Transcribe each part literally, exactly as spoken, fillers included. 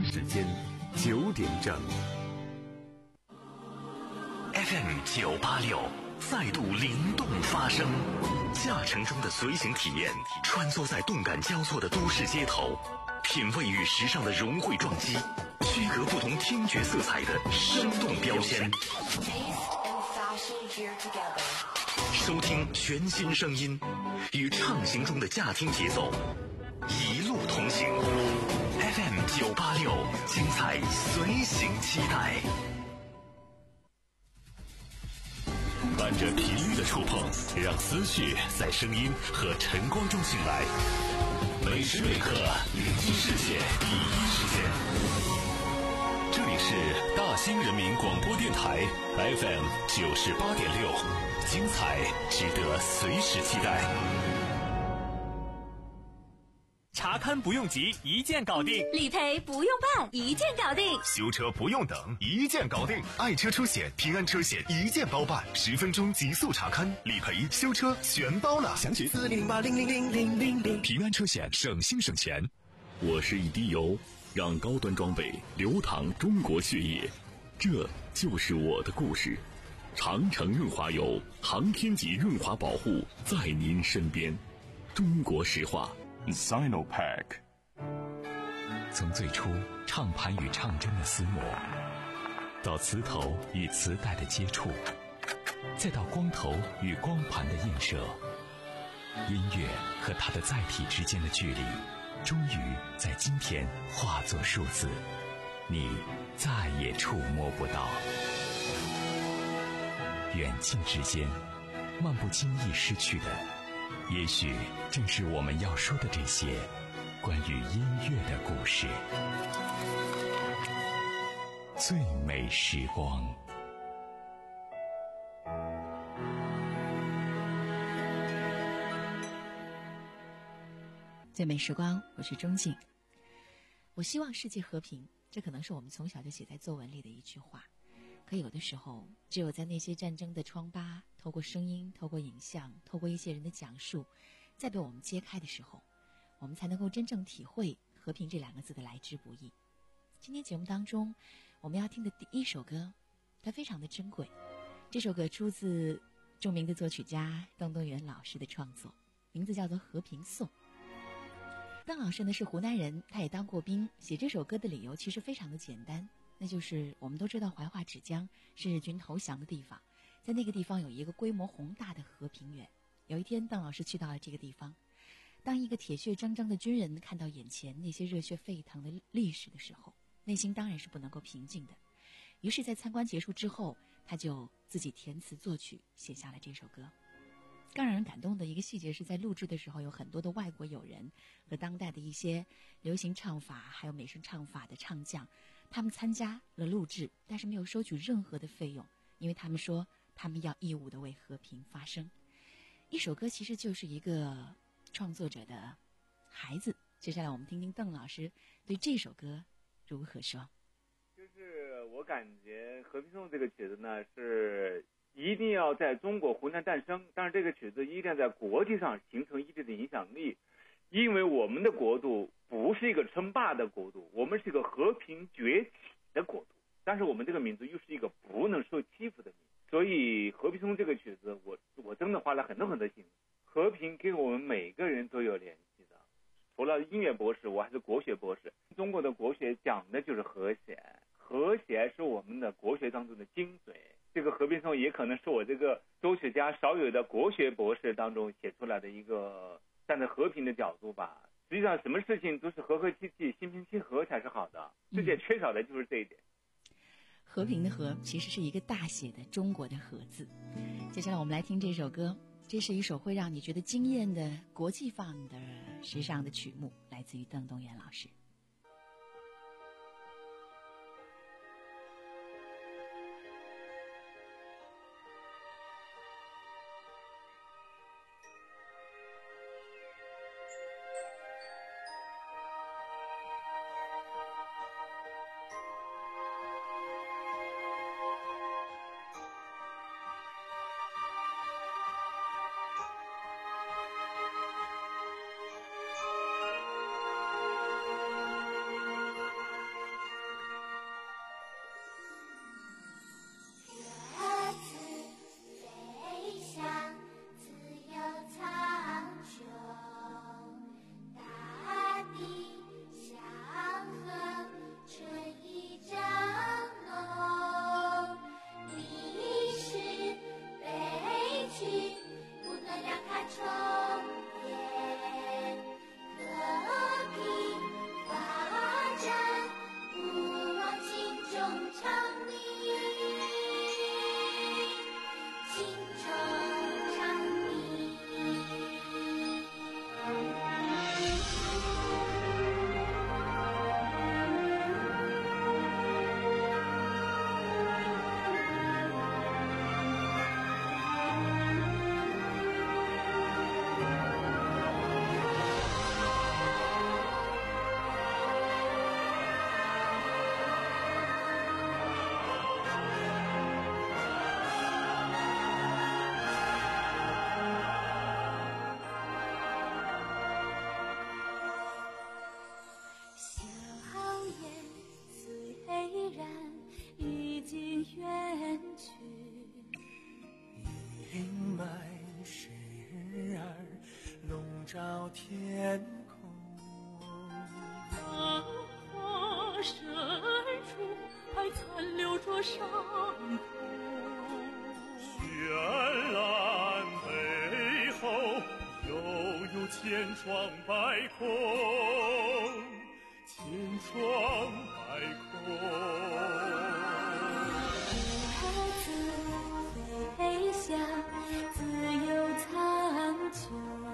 京时间九点整。 F M 九八六再度灵动发声，驾乘中的随行体验，穿梭在动感交错的都市街头，品味与时尚的融汇撞击，区隔不同听觉色彩的生动标签。收听全新声音，与畅行中的驾听节奏一路同行。F M 九八六，精彩随行期待。伴着频率的触碰，让思绪在声音和晨光中醒来。每时每刻，聆听世界第一时间。这里是大兴人民广播电台 F M 九十八点六，精彩值得随时期待。 查勘不用急，一键搞定； 理赔不用办，一键搞定； 修车不用等，一键搞定。爱车出险，平安车险一键包办，十分钟极速查勘，理赔、修车全包了。详询四零零八零零零零零零。平安车险，省心省钱。 我是一滴油，让高端装备流淌中国血液，这就是我的故事。长城润滑油，航天级润滑保护，在您身边。中国石化。 Sinopack。 从最初唱盘与唱针的厮磨，到磁头与磁带的接触，再到光头与光盘的映射，音乐和它的载体之间的距离终于在今天化作数字，你再也触摸不到。远近之间，漫不经意失去的，也许正是我们要说的这些关于音乐的故事。最美时光。 最美时光，我是钟静。我希望世界和平，这可能是我们从小就写在作文里的一句话。可有的时候，只有在那些战争的疮疤透过声音，透过影像，透过一些人的讲述，再被我们揭开的时候，我们才能够真正体会和平这两个字的来之不易。今天节目当中我们要听的第一首歌，它非常的珍贵。这首歌出自著名的作曲家邓东元老师的创作，名字叫做《和平颂》。邓老师呢是湖南人，他也当过兵，写这首歌的理由其实非常的简单，那就是我们都知道怀化芷江是日军投降的地方，在那个地方有一个规模宏大的和平园。有一天邓老师去到了这个地方，当一个铁血铮铮的军人看到眼前那些热血沸腾的历史的时候，内心当然是不能够平静的。于是在参观结束之后，他就自己填词作曲写下了这首歌。更让人感动的一个细节是，在录制的时候有很多的外国友人和当代的一些流行唱法还有美声唱法的唱将，他们参加了录制，但是没有收取任何的费用，因为他们说他们要义务的为和平发声。一首歌其实就是一个创作者的孩子。接下来我们听听邓老师对这首歌如何说。 就是我感觉《和平颂》这个曲子呢，是一定要在中国湖南诞生，但是这个曲子一定要在国际上形成一定的影响力，因为我们的国度不是一个称霸的国度，我们是一个和平崛起的国度，但是我们这个民族又是一个不能受欺负的民族，所以《和平颂》这个曲子我我真的花了很多很多心。和平跟我们每个人都有联系的，除了音乐博士，我还是国学博士。中国的国学讲的就是和谐，和谐是我们的国学当中的精髓。这个和平颂也可能是我这个作曲家少有的国学博士当中写出来的一个站在和平的角度吧。实际上什么事情都是和和气气、心平气和才是好的，世界缺少的就是这一点。 和平的和其实是一个大写的中国的和字。接下来我们来听这首歌，这是一首会让你觉得惊艳的国际范的时尚的曲目，来自于邓东元老师。 然已经远去。 阴霾时而笼罩天空， 繁华深处还残留着伤口， 绚烂背后又有千疮百孔，千疮百孔。 孩子飞翔，自由苍穹，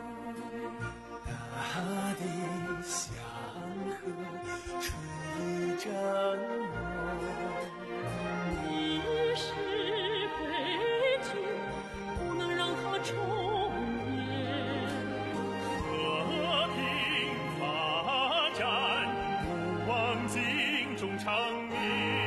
大地祥和，春雨正浓。 历史悲剧不能让它重演， 和平发展，不忘尽忠长鸣。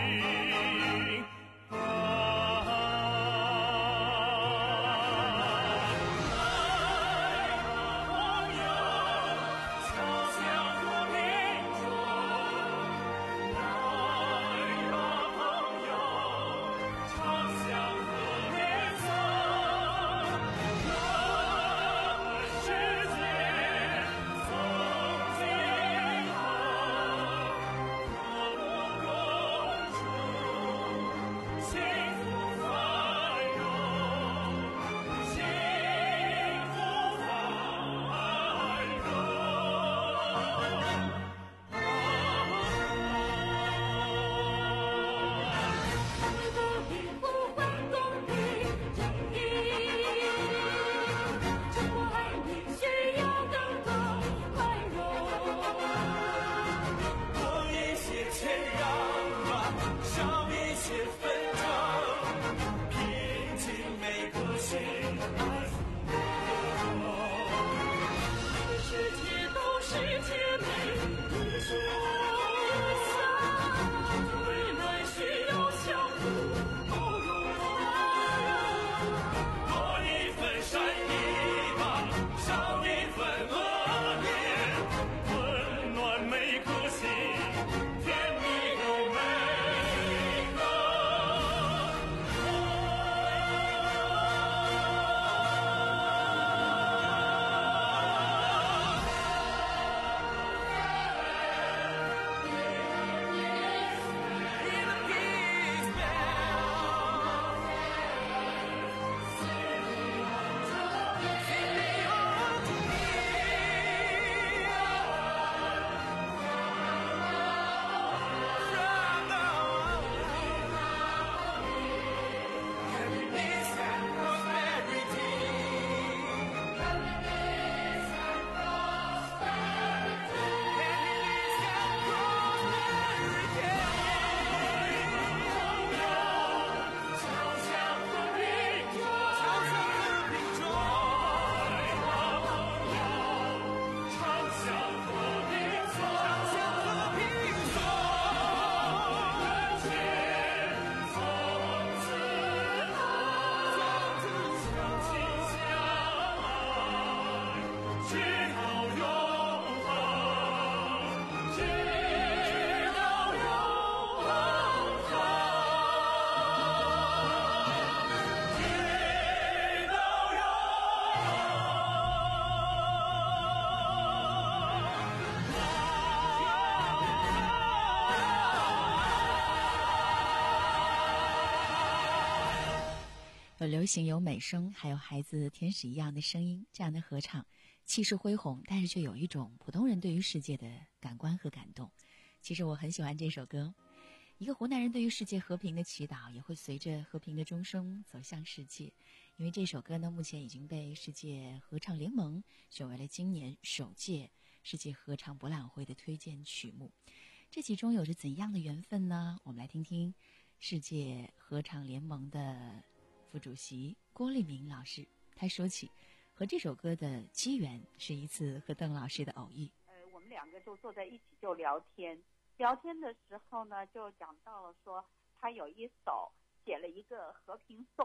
有流行，有美声，还有孩子天使一样的声音，这样的合唱气势恢宏，但是却有一种普通人对于世界的感官和感动。其实我很喜欢这首歌，一个湖南人对于世界和平的祈祷，也会随着和平的钟声走向世界。因为这首歌呢，目前已经被世界合唱联盟选为了今年首届世界合唱博览会的推荐曲目。这其中有着怎样的缘分呢？我们来听听世界合唱联盟的副主席郭立明老师，他说起和这首歌的机缘是一次和邓老师的偶遇。 呃，我们两个就坐在一起就聊天，聊天的时候呢，就讲到了说他有一首写了一个和平颂，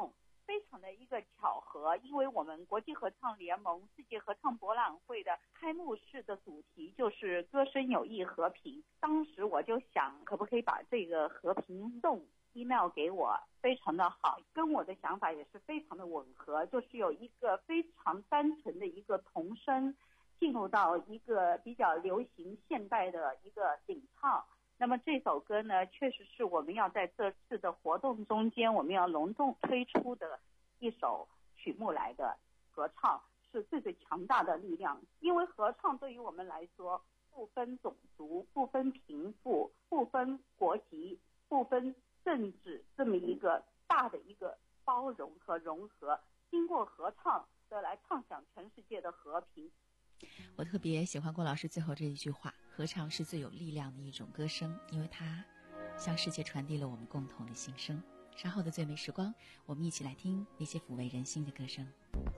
非常的一个巧合，因为我们国际合唱联盟世界合唱博览会的开幕式的主题就是歌声有益和平。当时我就想，可不可以把这个和平颂 email 给我，非常的好，跟我的想法也是非常的吻合，就是有一个非常单纯的一个童声进入到一个比较流行现代的一个领唱。那么这首歌呢，确实是我们要在这次的活动中间我们要隆重推出的一首曲目来的。合唱是最最强大的力量，因为合唱对于我们来说不分种族，不分贫富，不分国籍，不分政治，这么一个大的一个包容和融合，经过合唱的来唱响全世界的和平。 我特别喜欢郭老师最后这一句话，合唱是最有力量的一种歌声，因为它向世界传递了我们共同的心声。稍后的最美时光，我们一起来听那些抚慰人心的歌声。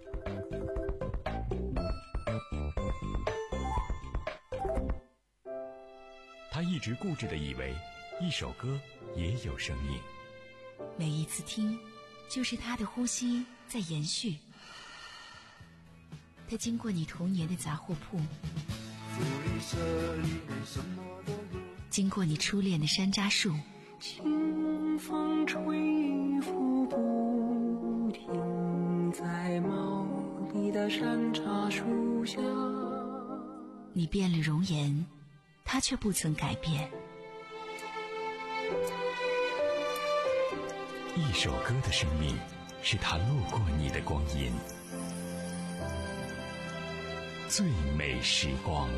他一直固执地以为一首歌也有生命， 每一次听就是他的呼吸在延续。他经过你童年的杂货铺，经过你初恋的山楂树， 清风吹拂不停在茂密的山楂树下。 你变了容颜，他却不曾改变。 一首歌的生命是他路过你的光阴。最美时光。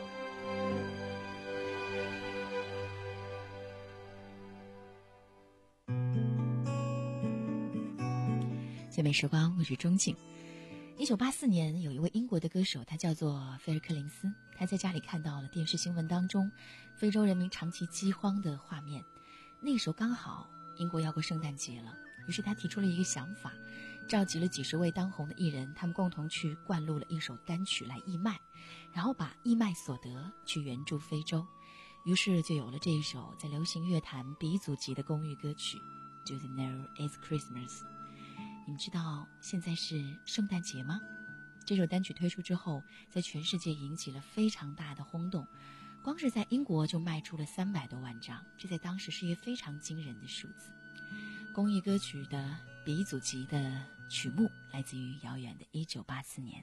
最美时光，我是钟静。一九八四年，有一位英国的歌手，他叫做菲尔·柯林斯。他在家里看到了电视新闻当中非洲人民长期饥荒的画面。那时候刚好英国要过圣诞节了，于是他提出了一个想法，召集了几十位当红的艺人，他们共同去灌录了一首单曲来义卖，然后把义卖所得去援助非洲。于是就有了这一首在流行乐坛鼻祖级的公益歌曲《Do They Know It's Christmas》。你们知道现在是圣诞节吗？这首单曲推出之后，在全世界引起了非常大的轰动，光是在英国就卖出了三百多万张，这在当时是一个非常惊人的数字。公益歌曲的鼻祖级的曲目来自于遥远的一九八四年。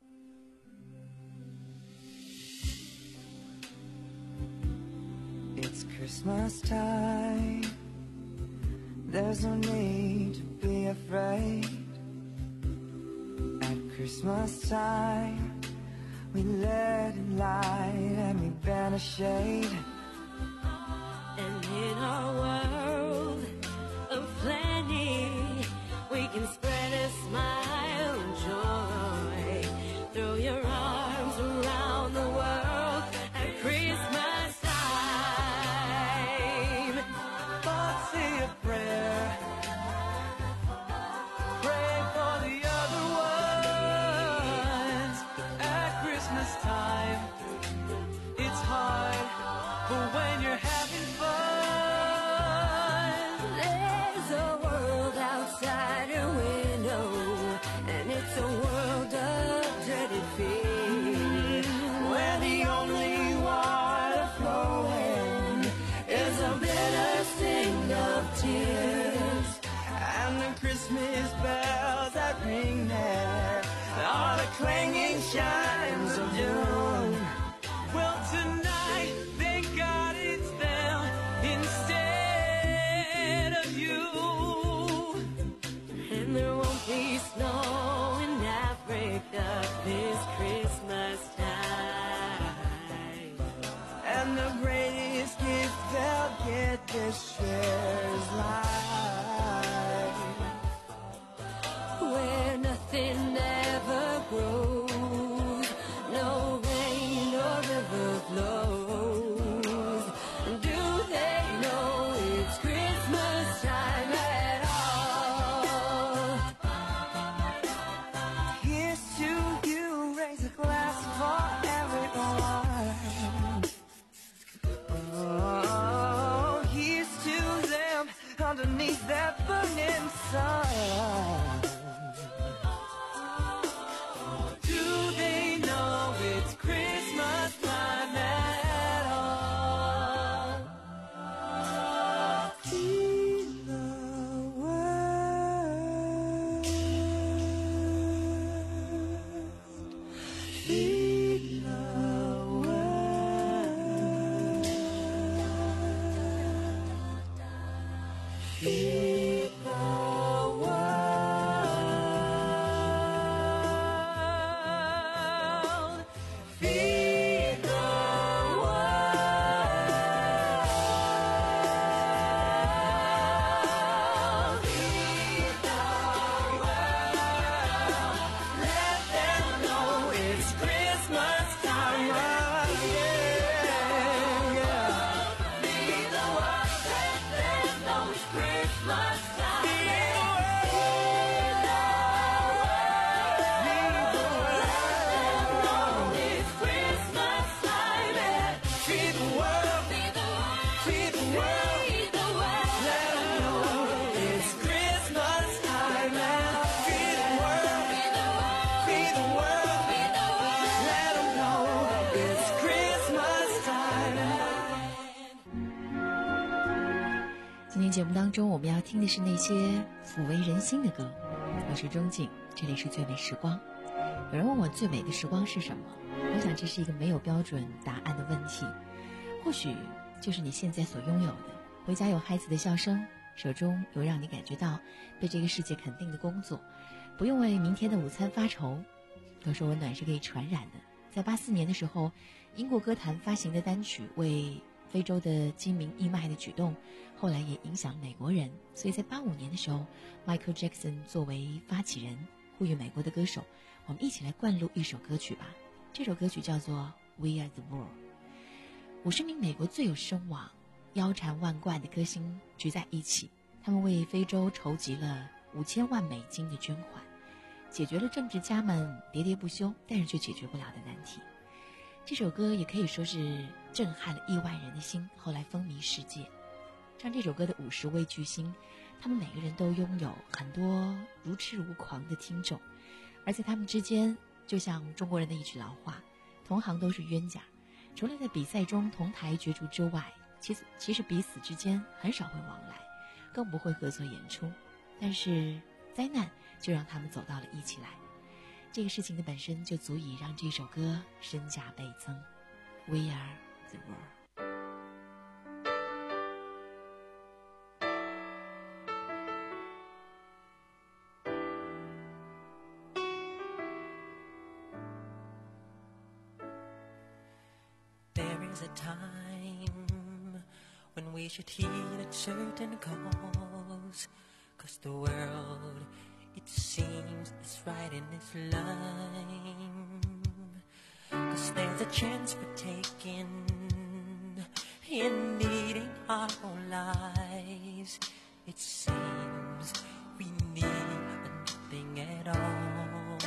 It's Christmas time. There's no need to be afraid. At Christmas time, we let it light and we banish shade. And in our world of plenty, we can spread a smile and joy. Throw your arms around the world at Christmas time. But say a prayer. Pray for the other ones. At Christmas time, it's hard, but when you're having fun, there's a world outside your window, and it's a world of dreaded fear, where the only water flowing is a bitter sting of tears. and the Christmas bells that ring there are the clanging chimes of doom. Well, tonight, thank God it's them instead of you. And there won't be snow in Africa this Christmas time. And the greatest gift they'll get this year is life, Where nothing ever grows, no rain or river flows. Do they know it's Christmas time at all? Here's to you, raise a glass for everyone. Oh, here's to them underneath that burning sun. 今天节目当中我们要听的是那些抚慰人心的歌。我是钟静，这里是最美时光。有人问我最美的时光是什么，我想这是一个没有标准答案的问题，或许就是你现在所拥有的，回家有孩子的笑声，手中有让你感觉到被这个世界肯定的工作，不用为明天的午餐发愁。都说温暖是可以传染的，在八四年的时候，英国歌坛发行的单曲为非洲的饥民义卖的举动，后来也影响了美国人，所以在八五年的时候 Michael Jackson 作为发起人，呼吁美国的歌手，我们一起来灌录一首歌曲吧。这首歌曲叫做 We Are The World。 五十名美国最有声望腰缠万贯的歌星聚在一起，他们为非洲筹集了五千万美金的捐款，解决了政治家们喋喋不休但是却解决不了的难题。这首歌也可以说是震撼了亿万人的心，后来风靡世界。唱这首歌的五十位巨星，他们每个人都拥有很多如痴如狂的听众，而在他们之间，就像中国人的一句老话，同行都是冤家。除了在比赛中同台角逐之外，其实其实彼此之间很少会往来，更不会合作演出。但是灾难就让他们走到了一起来，这个事情的本身就足以让这首歌身价倍增。 We are the world。 A time when we should heed a certain cause, 'cause the world, it seems, is right in its line, 'cause there's a chance we're taking in needing our own lives. It seems we need nothing at all.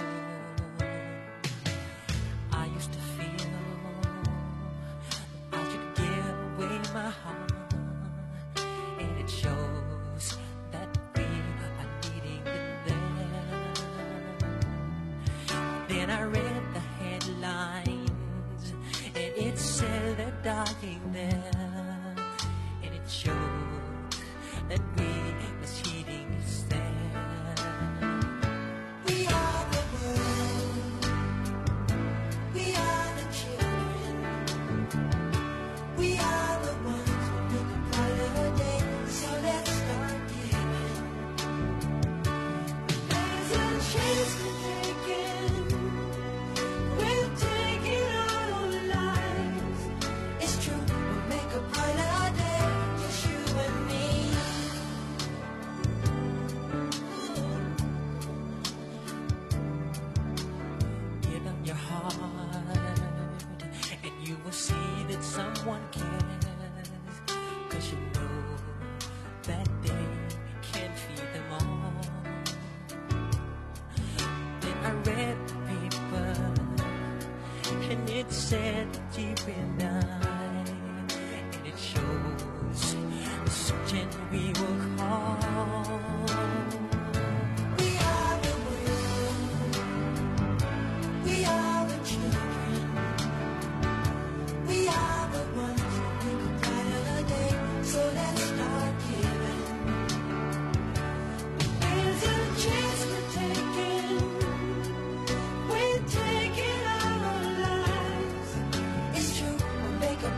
I used to feel my heart, and it shows that we are needing it there. Then I read the headlines, and it said they're dying there, and it showed that we was heeding is there. We are the world, we are the children, we are someone cares, 'cause you know that they can't feed them all. Then I read the paper, and it said that deep in I, and it shows the searching we will call. We are the world, we are the children, we are the ones who make a brighter day, so let's start giving. There's a chance we're taking, we're taking our own lives. It's true, we'll make a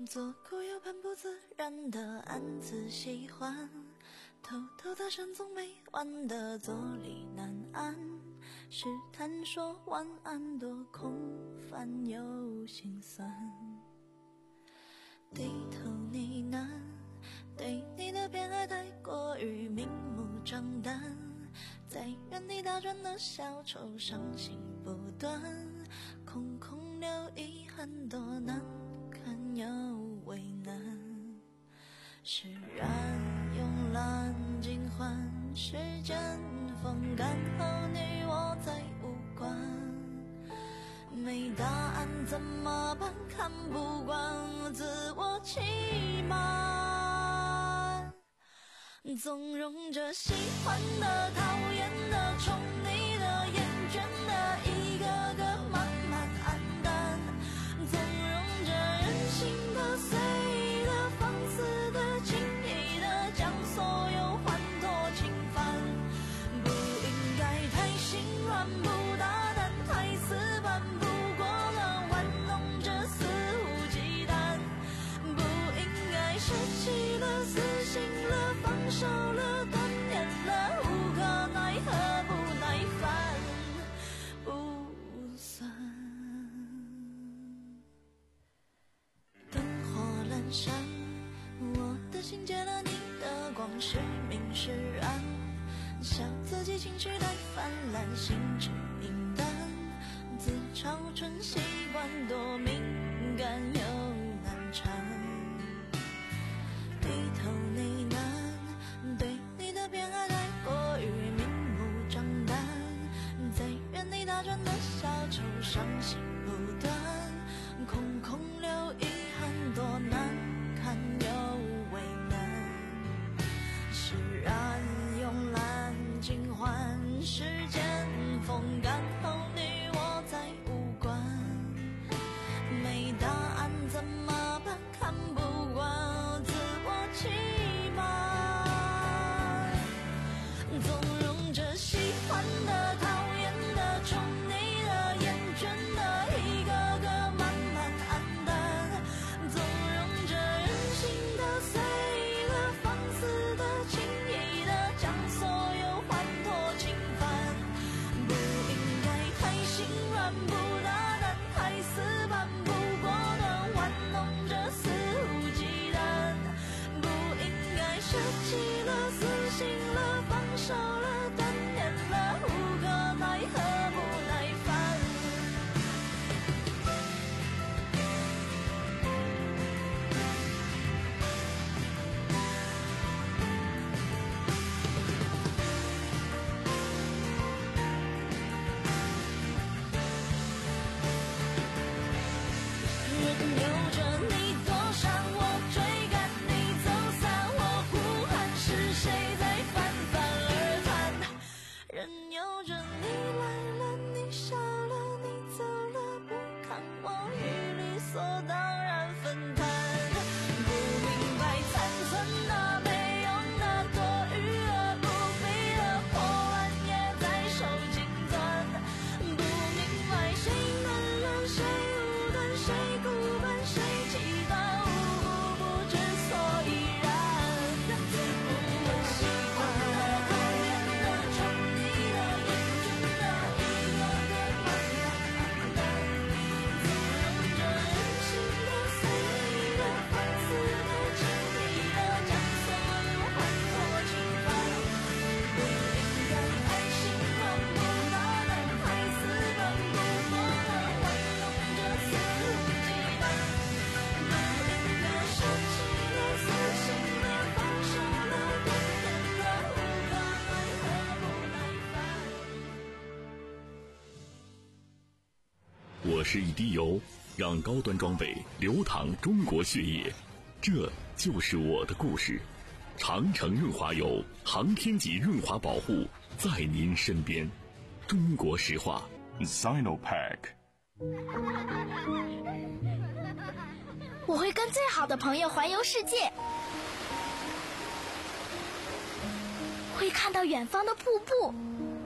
左顾右盼不自然的暗自喜欢，偷偷的神总没完的坐立难安，试探说晚安多空泛又心酸，低头呢喃，对你的偏爱太过于明目张胆，在原地打转的小丑伤心不断，空空留遗憾多难堪又为难，释然慵懒尽欢，时间风干后你我再无关，没答案怎么办？看不惯自我欺瞒，纵容着喜欢的、讨厌的、宠你的、厌倦的，一个个慢慢黯淡，纵容着任性的、随意的、放肆的、轻易的，将所有欢脱侵犯，不应该太心软，不大胆，太死板，不过了玩弄着肆无忌惮，不应该舍弃了、死心了、放手了、断念了，无可奈何，不耐烦，不算。灯火阑珊，我的心借了你的光，是明是暗，笑自己情绪太泛滥，心智平淡，自嘲成习惯，多敏感又难缠，低头呢喃，对你的偏爱太过于明目张胆，在原地打转的小丑伤心不断，空空留遗憾多难堪又为难，释然慵懒尽欢，时间风干后你我再无关，没答案怎么办？看不惯自我欺瞒，纵容着喜欢的、讨厌的、宠你的、厌倦的，一个个慢慢黯淡，纵容着任性的、随意的、放肆的、轻易的，将所有欢脱侵犯，不应该太心软，不大胆，太死板，不果断，玩弄着肆无忌惮，不应该舍弃了、死心了、放手了、断念了，无可奈何，不耐烦。任由着你躲闪，我追赶你走散，我呼喊是谁在泛泛而谈，任由着你来了，你笑了，你走了，不看我与理所当然分摊，不明白残存的、没用的、多余的、不必的破烂也在手心钻，不明白谁暖了，谁无端，谁孤单，谁期待，无故不知所以然，我喜欢的、讨厌的、宠你的、厌倦的，一个个慢慢黯淡，纵容着任性的、随意的、放肆的、轻易的，将所有欢脱侵犯，不应该太心软，不大胆，太死板，不果断，玩弄着肆无忌惮，不应该舍弃了、死心了、放手了、断念了，无可奈何，不耐烦。 我是一滴油，让高端装备流淌中国血液，这就是我的故事。长城润滑油，航天级润滑保护，在您身边。中国石化 Sinopack。 我会跟最好的朋友环游世界，会看到远方的瀑布，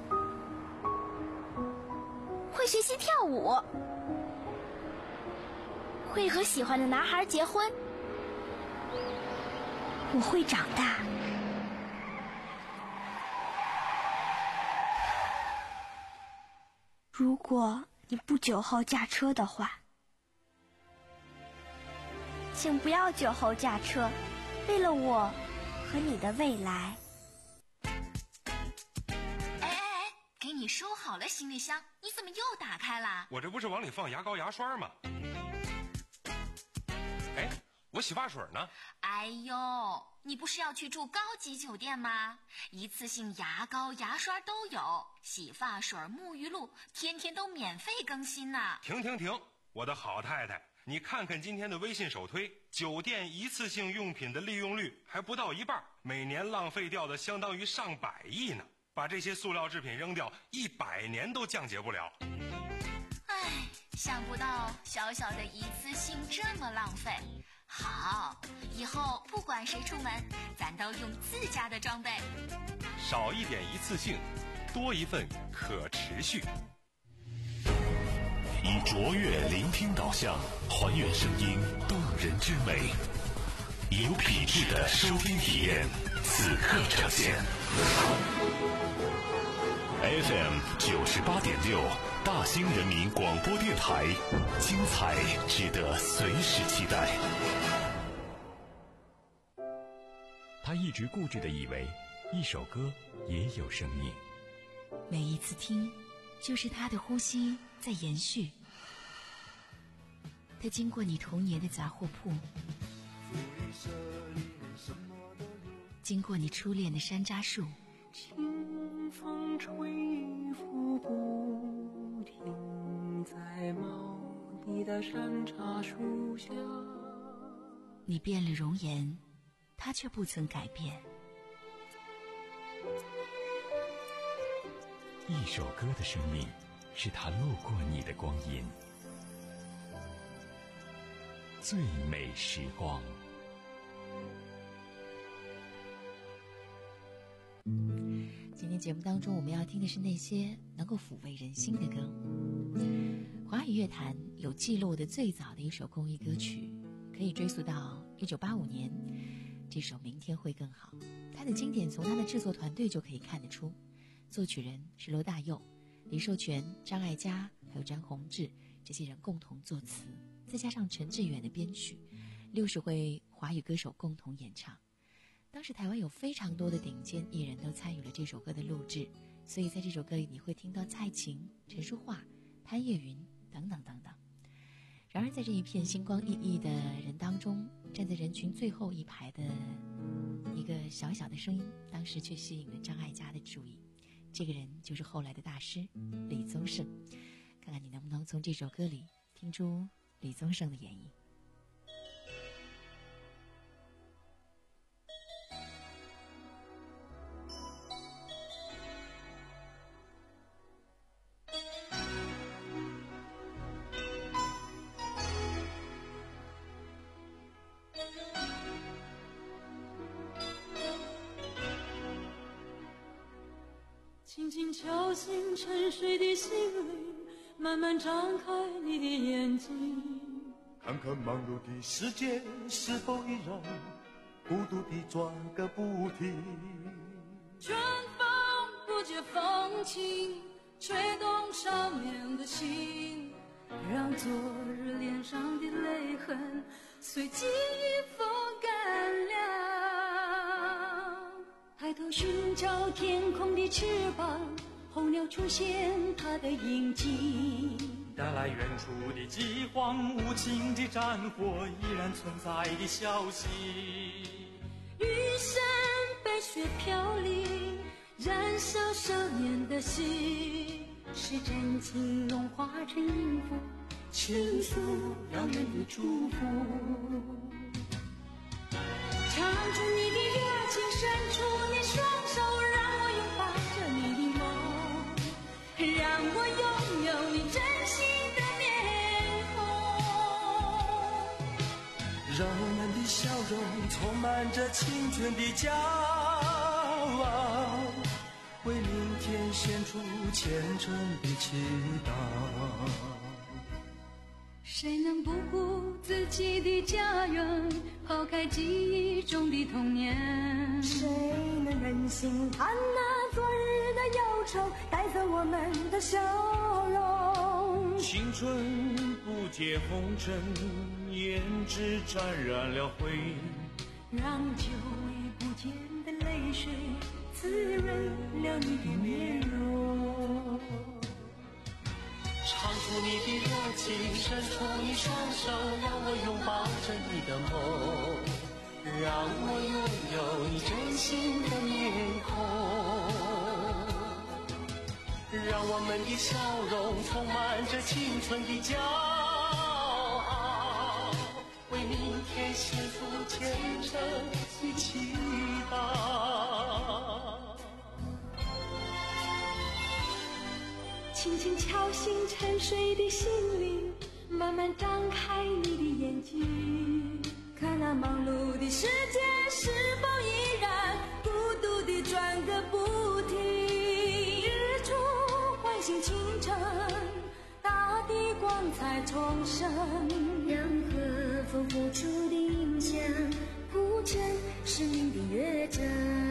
会学习跳舞，会和喜欢的男孩结婚， 我会长大。如果你不酒后驾车的话，请不要酒后驾车，为了我和你的未来。 哎哎哎，给你收好了行李箱，你怎么又打开了？ 我这不是往里放牙膏牙刷吗？哎，我洗发水呢。 哎呦，你不是要去住高级酒店吗？一次性牙膏牙刷都有，洗发水沐浴露天天都免费更新呢。 停停停，我的好太太，你看看今天的微信首推，酒店一次性用品的利用率还不到一半，每年浪费掉的相当于上百亿呢。把这些塑料制品扔掉，一百年都降解不了。 唉，想不到小小的一次性这么浪费。好，以后不管谁出门，咱都用自家的装备。 少一点一次性，多一份可持续。 以卓越聆听导向，还原声音动人之美，有品质的收听体验，此刻呈现。F M 九十八点六，大兴人民广播电台，精彩值得随时期待。他一直固执地以为，一首歌也有生命。 每一次听，就是他的呼吸在延续。他经过你童年的杂货铺，经过你初恋的山楂树， 清风吹拂不停，在茂密的山茶树下。 你变了容颜，他却不曾改变。 一首歌的生命，是他路过你的光阴。最美时光。 今天节目当中我们要听的是那些能够抚慰人心的歌。华语乐坛有记录的最早的一首公益歌曲，可以追溯到一九八五年，这首《明天会更好》。它的经典从它的制作团队就可以看得出，作曲人是罗大佑、李寿全、张艾嘉还有詹宏志这些人共同作词，再加上陈志远的编曲，六十位华语歌手共同演唱。当时台湾有非常多的顶尖艺人都参与了这首歌的录制，所以在这首歌里你会听到蔡琴、陈淑桦、潘越云等等等等。然而在这一片星光熠熠的人当中，站在人群最后一排的一个小小的声音，当时却吸引了张艾嘉的注意。这个人就是后来的大师李宗盛。看看你能不能从这首歌里听出李宗盛的演绎。 轻轻敲醒沉睡的心灵，慢慢张开你的眼睛， 看看忙碌的世界是否依然孤独地转个不停。 春风不解风情，吹动少年的心，让昨日脸上的泪痕随记忆风干了。抬头寻找天空的翅膀，候鸟出现它的影迹， 带来远处的饥荒，无情的战火依然存在的消息。 玉山白雪飘零，燃烧少年的心，是真情融化成音符，倾诉遥远的祝福。唱出你的热情，伸出你双手，让我拥抱着你的梦，让我拥有你真心的面孔， 让我们的笑容充满着青春的骄傲，为明天献出虔诚的祈祷。 谁能不顾自己的家园，抛开记忆中的童年？ 谁能忍心看那昨日的忧愁带走我们的笑容？ 青春不解红尘，胭脂沾染了灰， 让久已不见的泪水滋润了你的面容。 唱出你的热情，伸出你双手，让我拥抱着你的梦，让我拥有你真心的面孔，让我们的笑容充满着青春的骄傲，为明天幸福虔诚的祈祷。 轻轻敲醒沉睡的心灵，慢慢张开你的眼睛， 看那忙碌的世界是否依然孤独地转个不停。 日出唤醒清晨，大地光彩重生， 让和风付出的影响谱成生命的乐章。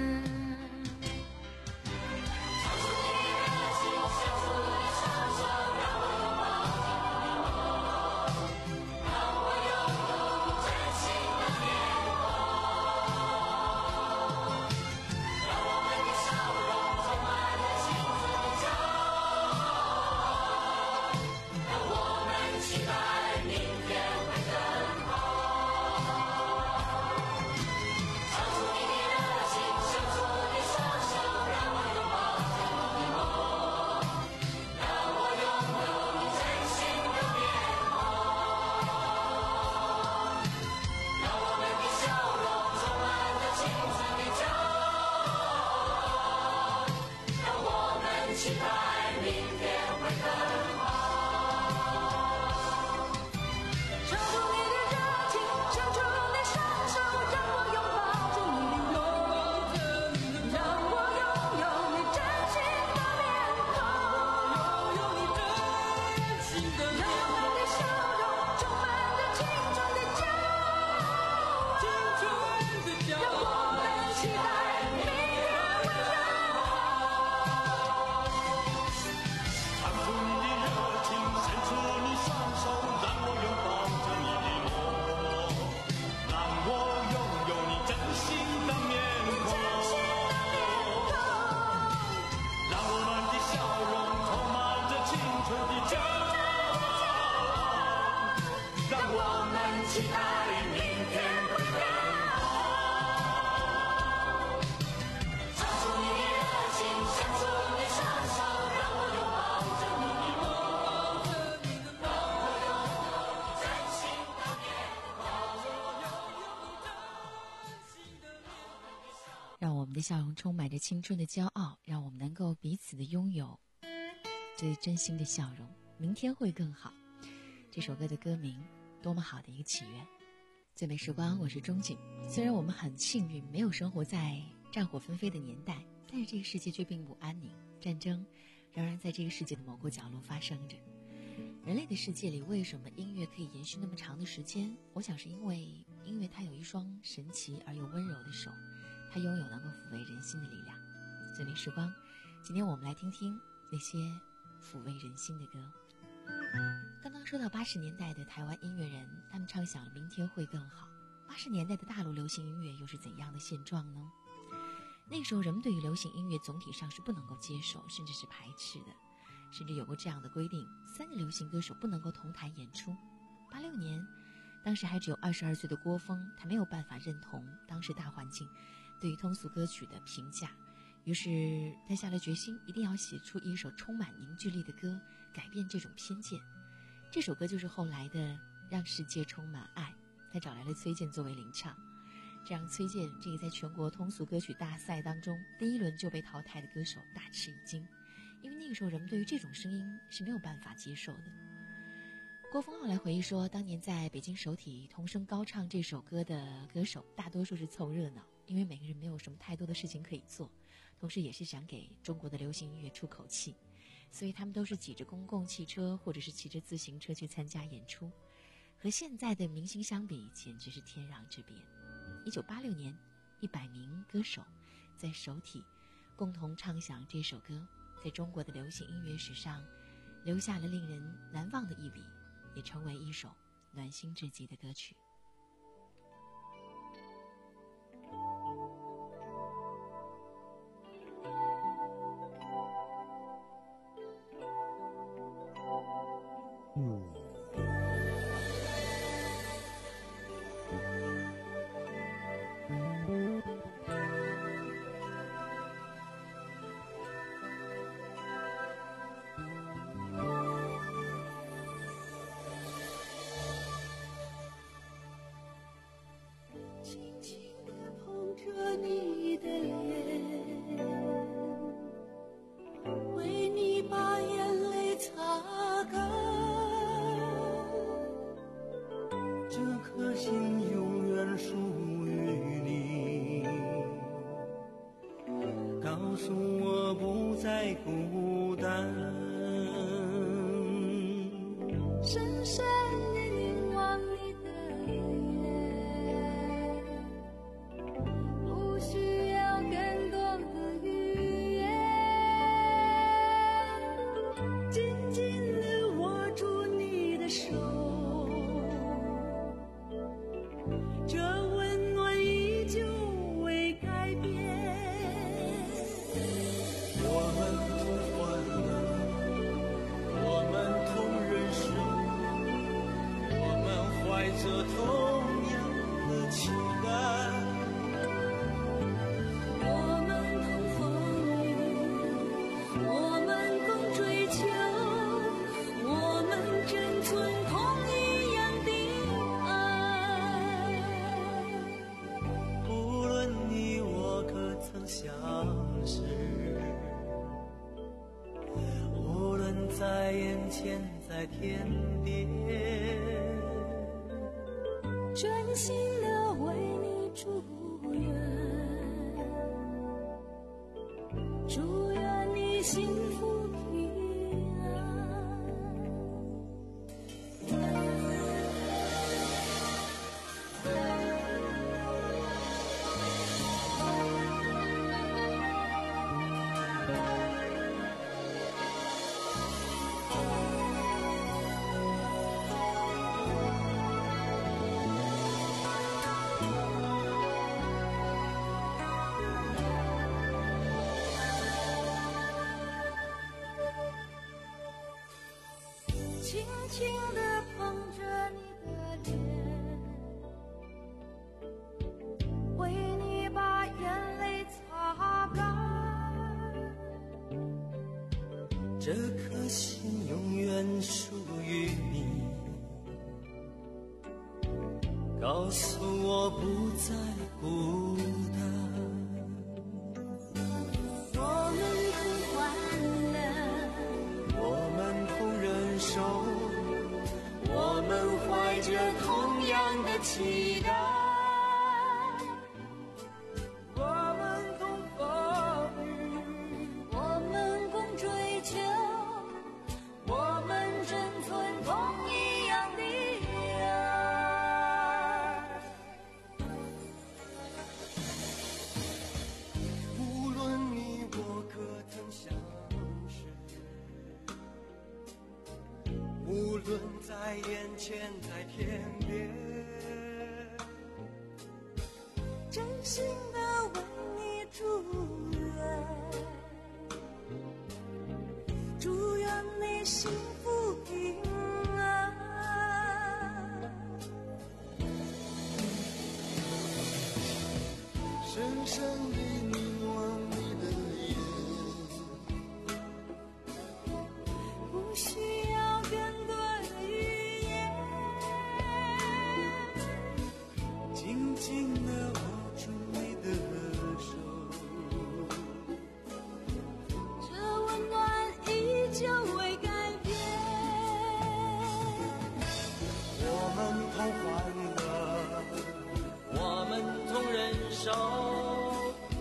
的笑容充满着青春的骄傲，让我们能够彼此的拥有最真心的笑容，明天会更好。这首歌的歌名多么好的一个祈愿。最美时光，我是钟景。虽然我们很幸运没有生活在战火纷飞的年代，但是这个世界却并不安宁，战争仍然在这个世界的某个角落发生着。人类的世界里，为什么音乐可以延续那么长的时间？我想是因为音乐它有一双神奇而又温柔的手，它拥有能够抚慰人心的力量。最美时光，今天我们来听听那些抚慰人心的歌。刚刚说到八十年代的台湾音乐人，他们唱响了明天会更好。八十年代的大陆流行音乐又是怎样的现状呢？那个时候人们对于流行音乐总体上是不能够接受，甚至是排斥的，甚至有过这样的规定，三个流行歌手不能够同台演出。八六年，当时还只有二十二岁的郭峰，他没有办法认同当时大环境对于通俗歌曲的评价，于是他下了决心，一定要写出一首充满凝聚力的歌，改变这种偏见。这首歌就是后来的《让世界充满爱》，他找来了崔健作为领唱，这让崔健这个在全国通俗歌曲大赛当中第一轮就被淘汰的歌手大吃一惊，因为那个时候人们对于这种声音是没有办法接受的。郭峰后来回忆说，当年在北京首体同声高唱这首歌的歌手大多数是凑热闹，因为每个人没有什么太多的事情可以做，同时也是想给中国的流行音乐出口气，所以他们都是挤着公共汽车或者是骑着自行车去参加演出。 和现在的明星相比，简直是天壤之别。一九八六年，一百名歌手在首体共同唱响这首歌，在中国的流行音乐史上留下了令人难忘的一笔，也成为一首暖心至极的歌曲。 嗯专心的为你祝愿，祝愿你幸福平安。轻轻地碰着你的脸，为你把眼泪擦干。 这颗心永远属于你，告诉我不再孤单。 我们同患难， 我们同忍受，我们怀着同样的期待。 我们共风雨，我们共追求，我们珍存同一样的爱。 无论你我可曾相识，无论在眼前在天边， 真心的为你祝愿，祝愿你幸福平安。 深深地凝望你的脸， 不需要更多的语言， 紧紧地握住你的手， 这温暖依旧未改变。 我们同欢乐， 我们同忍受，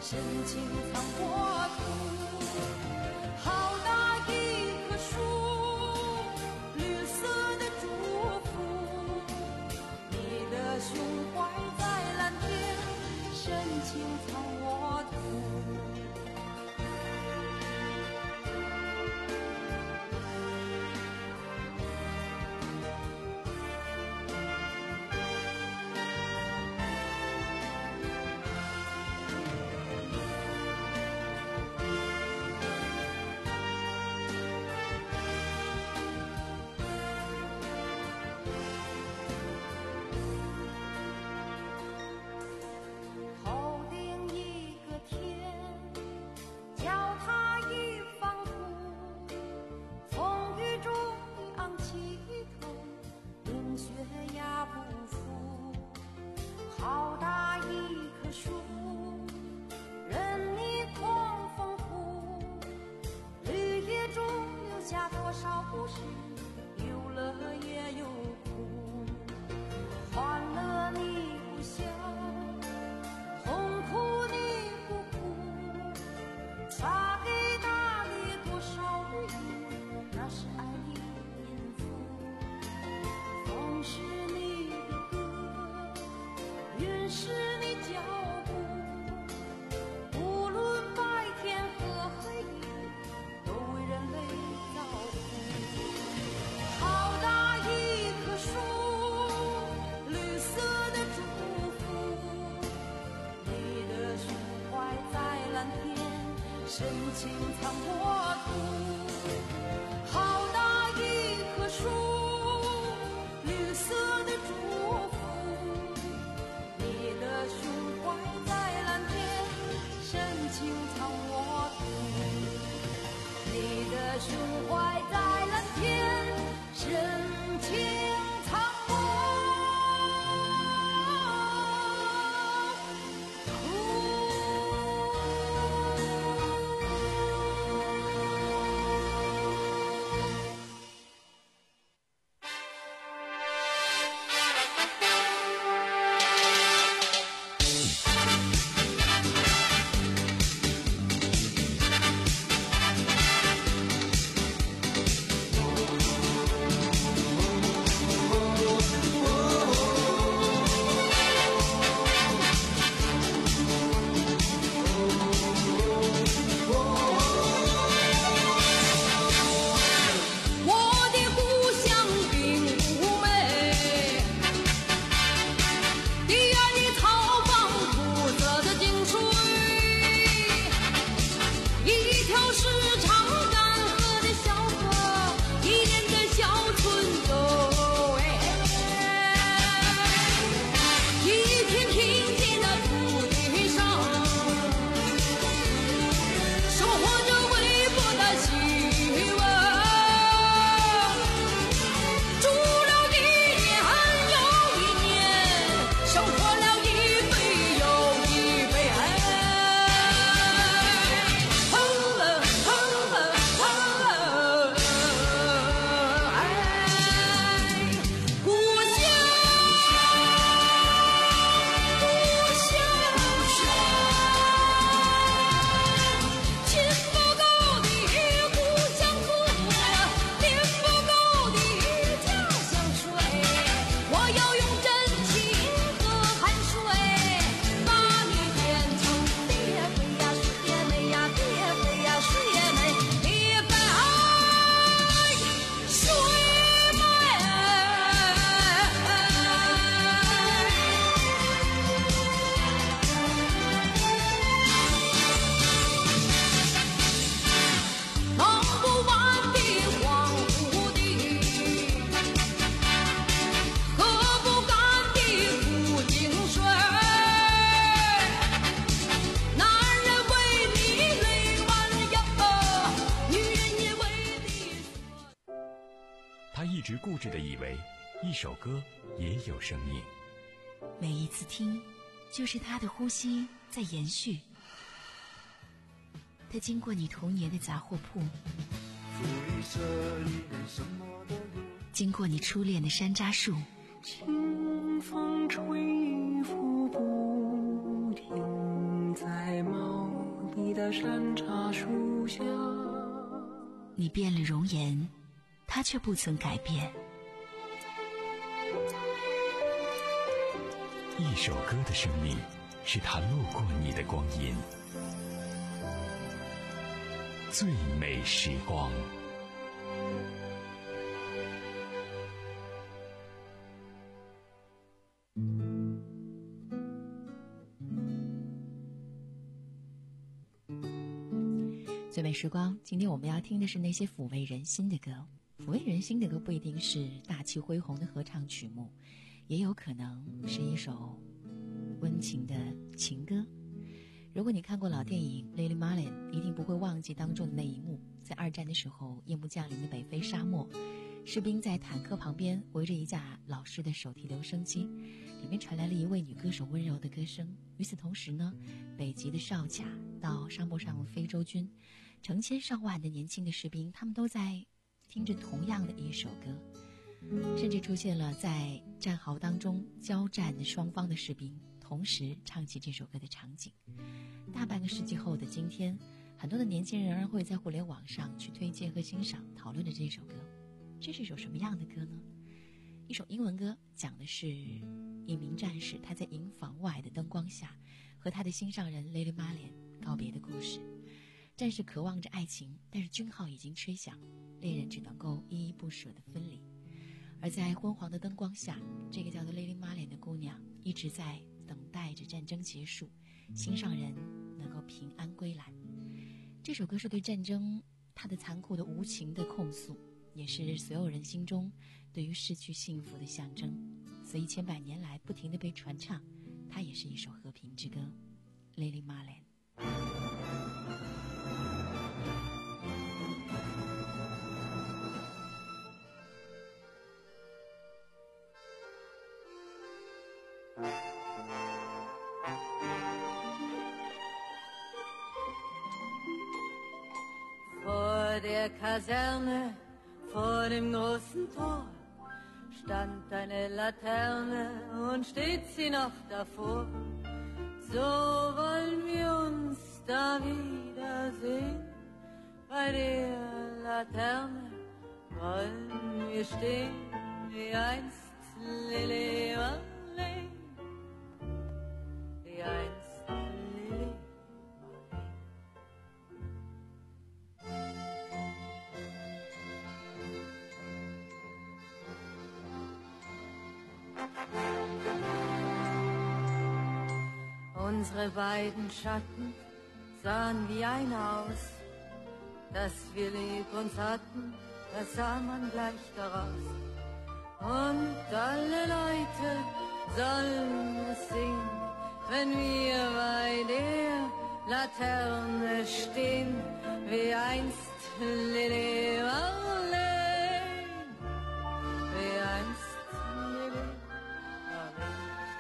深情藏国土。好大一棵树，绿色的祝福，你的胸怀在蓝天，深情藏我土。头顶一个天，脚踏一方土，风雨中你昂起头，冰雪压不服。好大一棵树，任你狂风呼，绿叶中留下多少故事，有乐也有苦。欢乐你不笑，痛苦你不哭，洒给大地多少雨，那是爱的音符。风是你的歌，云是你脚步，无论白天和黑夜，都为人类造福。好大一棵树，绿色的祝福，你的胸怀在蓝天，深情藏国土。好大一棵树，绿色的祝福，你的胸怀在蓝天，深情藏我土。你的胸怀在蓝天，深情藏我我的故乡并不美，地院里草房铺设的井水，一条时常干涸的小河，一连的小村沟，一片平静的土地上，收获着微薄的希望。住了一年又一年，收获了一倍又一倍。哼了哼了哼了，哎，故乡故乡，亲不够的故乡土，淋不够的家乡水，我要用真情和汗水，把你变成蝶飞呀是蝶美呀，蝶飞呀是也美，蝶飞水美。忙不完的荒芜地，喝不干的苦井水，男人为你泪弯腰，女人也为你。 他一直固执地以为，一首歌也有生命。 每一次听，就是他的呼吸在延续。他经过你童年的杂货铺，经过你初恋的山楂树， 清风吹拂不停在毛的山茶树下。 你变了容颜，他却不曾改变。 一首歌的生命，是它路过你的光阴。最美时光。 最美时光，今天我们要听的是那些抚慰人心的歌。抚慰人心的歌不一定是大气恢宏的合唱曲目，也有可能是一首温情的情歌。如果你看过老电影《Lily Marlin》，一定不会忘记当中的那一幕。在二战的时候，夜幕降临的北非沙漠，士兵在坦克旁边围着一架老式的手提留声机，里面传来了一位女歌手温柔的歌声。与此同时呢，北极的哨卡到沙漠上非洲军，成千上万的年轻的士兵，他们都在听着同样的一首歌，甚至出现了在战壕当中交战的双方的士兵同时唱起这首歌的场景。大半个世纪后的今天，很多的年轻人仍然会在互联网上去推荐和欣赏讨论的这首歌。这是一首什么样的歌呢？一首英文歌，讲的是一名战士他在营房外的灯光下和他的心上人 Lily Marlin 告别的故事。战士渴望着爱情，但是军号已经吹响，恋人只能够依依不舍地分离。而在昏黄的灯光下，这个叫做 Lily Marlin 的姑娘一直在等待着战争结束，心上人能够平安归来。这首歌是对战争它的残酷的无情的控诉，也是所有人心中对于失去幸福的象征，所以千百年来不停地被传唱。它也是一首和平之歌。 Lily Marlin。 Vor der Kaserne, vor dem großen Tor, stand eine Laterne und steht sie noch davor. So wollen wir uns da wiedersehen, bei der Laterne wollen wir stehen, wie einst Lily Marlin, wie einst Lily. Unsere beiden Schatten sahen wie einer aus. Dass wir lieb uns hatten, das sah man gleich daraus. Und alle Leute sollen es sehen, wenn wir bei der Laterne stehen, wie einst Lily Marlin, wie einst Lily Marlin.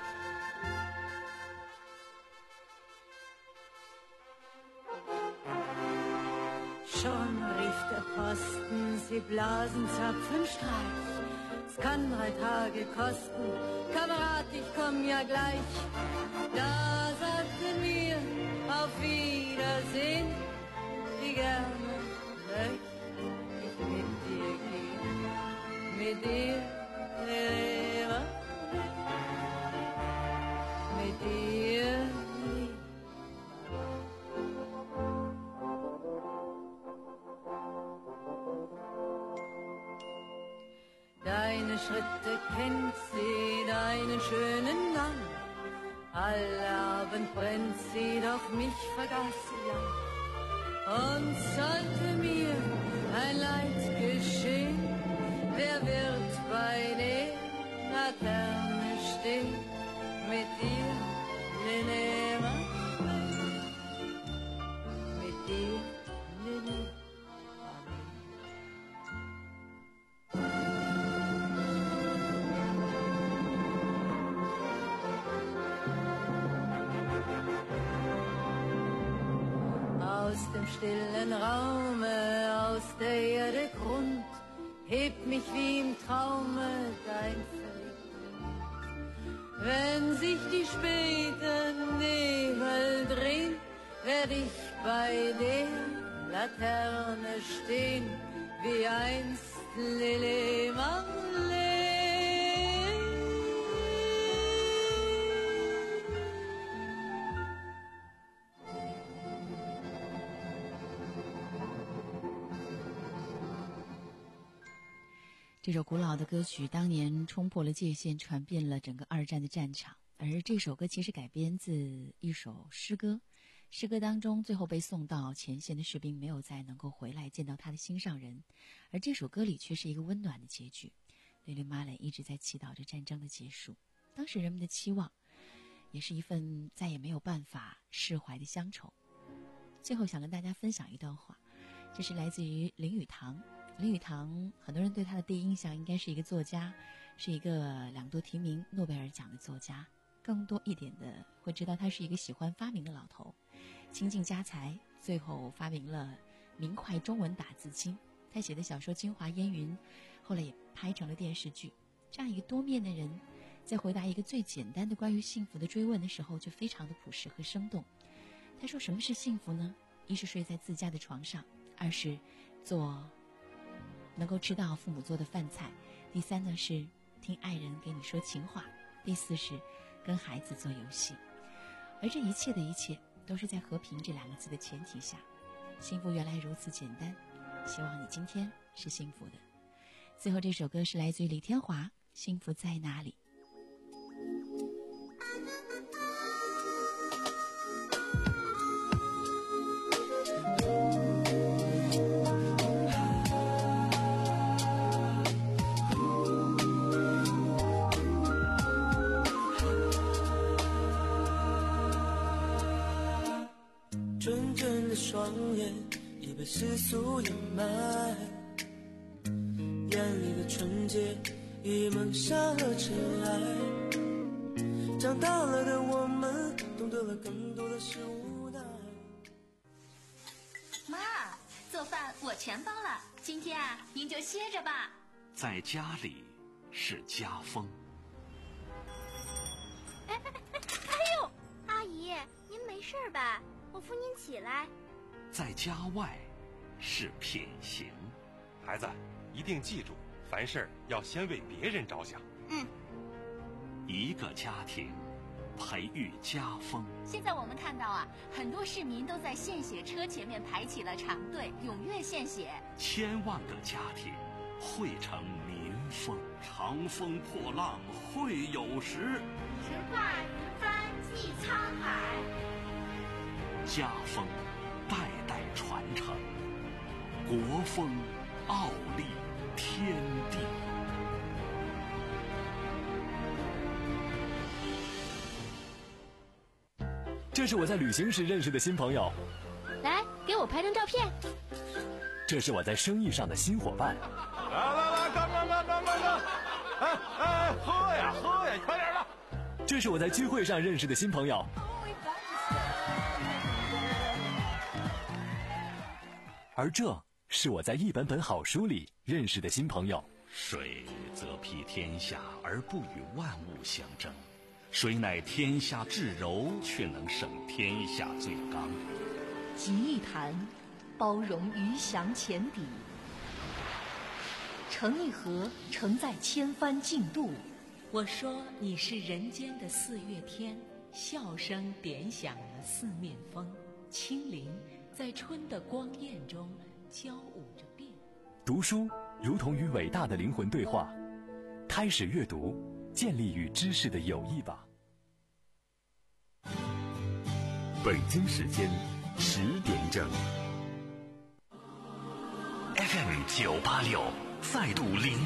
Schon rief der Posten, sie blasen Zapfenstreich. Es kann drei Tage kosten, Kamerad, ich komm ja gleich. Da sagten wir auf Wiedersehen, wie gerne möchte ich mit dir gehen, mit dir, Lily Marlin, mit dir. Deine Schritte kennt sie, deinen schönen Gang. Allabend brennt sie, doch mich vergaß sie lang. Und sollte mir ein Leid geschehen, wer wird bei der Laterne stehen? Mit dir, Lily Marlin, mit dir, Lily Marlin. Aus dem stillen Raume, aus der Erde Grund, hebt mich wie im Traume dein Verliebten. Wenn sich die späten Nebel drehen, wer werd ich bei der Laterne stehen, wie einst Lili Marleen. 这首古老的歌曲当年冲破了界限，传遍了整个二战的战场。而这首歌其实改编自一首诗歌，诗歌当中最后被送到前线的士兵没有再能够回来见到他的心上人，而这首歌里却是一个温暖的结局。莉莉马蕾一直在祈祷着战争的结束，当时人们的期望也是一份再也没有办法释怀的乡愁。最后想跟大家分享一段话，这是来自于林语堂。林语堂很多人对他的第一印象应该是一个作家，是一个两度提名诺贝尔奖的作家，更多一点的会知道他是一个喜欢发明的老头，倾尽家财，最后发明了明快中文打字机。他写的小说《京华烟云》后来也拍成了电视剧。这样一个多面的人，在回答一个最简单的关于幸福的追问的时候，就非常的朴实和生动。他说，什么是幸福呢？一是睡在自家的床上，二是做能够吃到父母做的饭菜，第三呢是听爱人给你说情话，第四是跟孩子做游戏。而这一切的一切都是在和平这两个字的前提下。幸福原来如此简单，希望你今天是幸福的。最后这首歌是来自于李天华，《幸福在哪里》。 纯真的双眼已被世俗掩埋，眼里的纯洁已蒙上了尘埃。长大了的我们懂得了更多的是无奈。 妈，做饭我全包了，今天啊您就歇着吧。 在家里是家风。 哎哎哎哎呦，阿姨，您没事吧？我扶您起来。 在家外是品行。 孩子，一定记住，凡事要先为别人着想。 嗯。 一个家庭培育家风。 现在我们看到啊，很多市民都在献血车前面排起了长队，踊跃献血。 千万个家庭汇成民风。长风破浪会有时， 直挂云帆济沧海。 家风代代传承，国风傲立天地。 这是我在旅行时认识的新朋友， 来给我拍张照片。 这是我在生意上的新伙伴。 来来来，干干干干干干！哎哎，喝呀喝呀，快点的！ 这是我在聚会上认识的新朋友。而这是我在一本本好书里认识的新朋友。 水则披天下而不与万物相争，水乃天下至柔，却能胜天下最刚。 集一谈，包容鱼翔浅底；成一河，承载千帆竞渡。 我说你是人间的四月天，笑声点响了四面风，清灵在春的光艳中交舞着变。 读书如同与伟大的灵魂对话，开始阅读，建立与知识的友谊吧。 北京时间十点整。 F M 九八六再度零。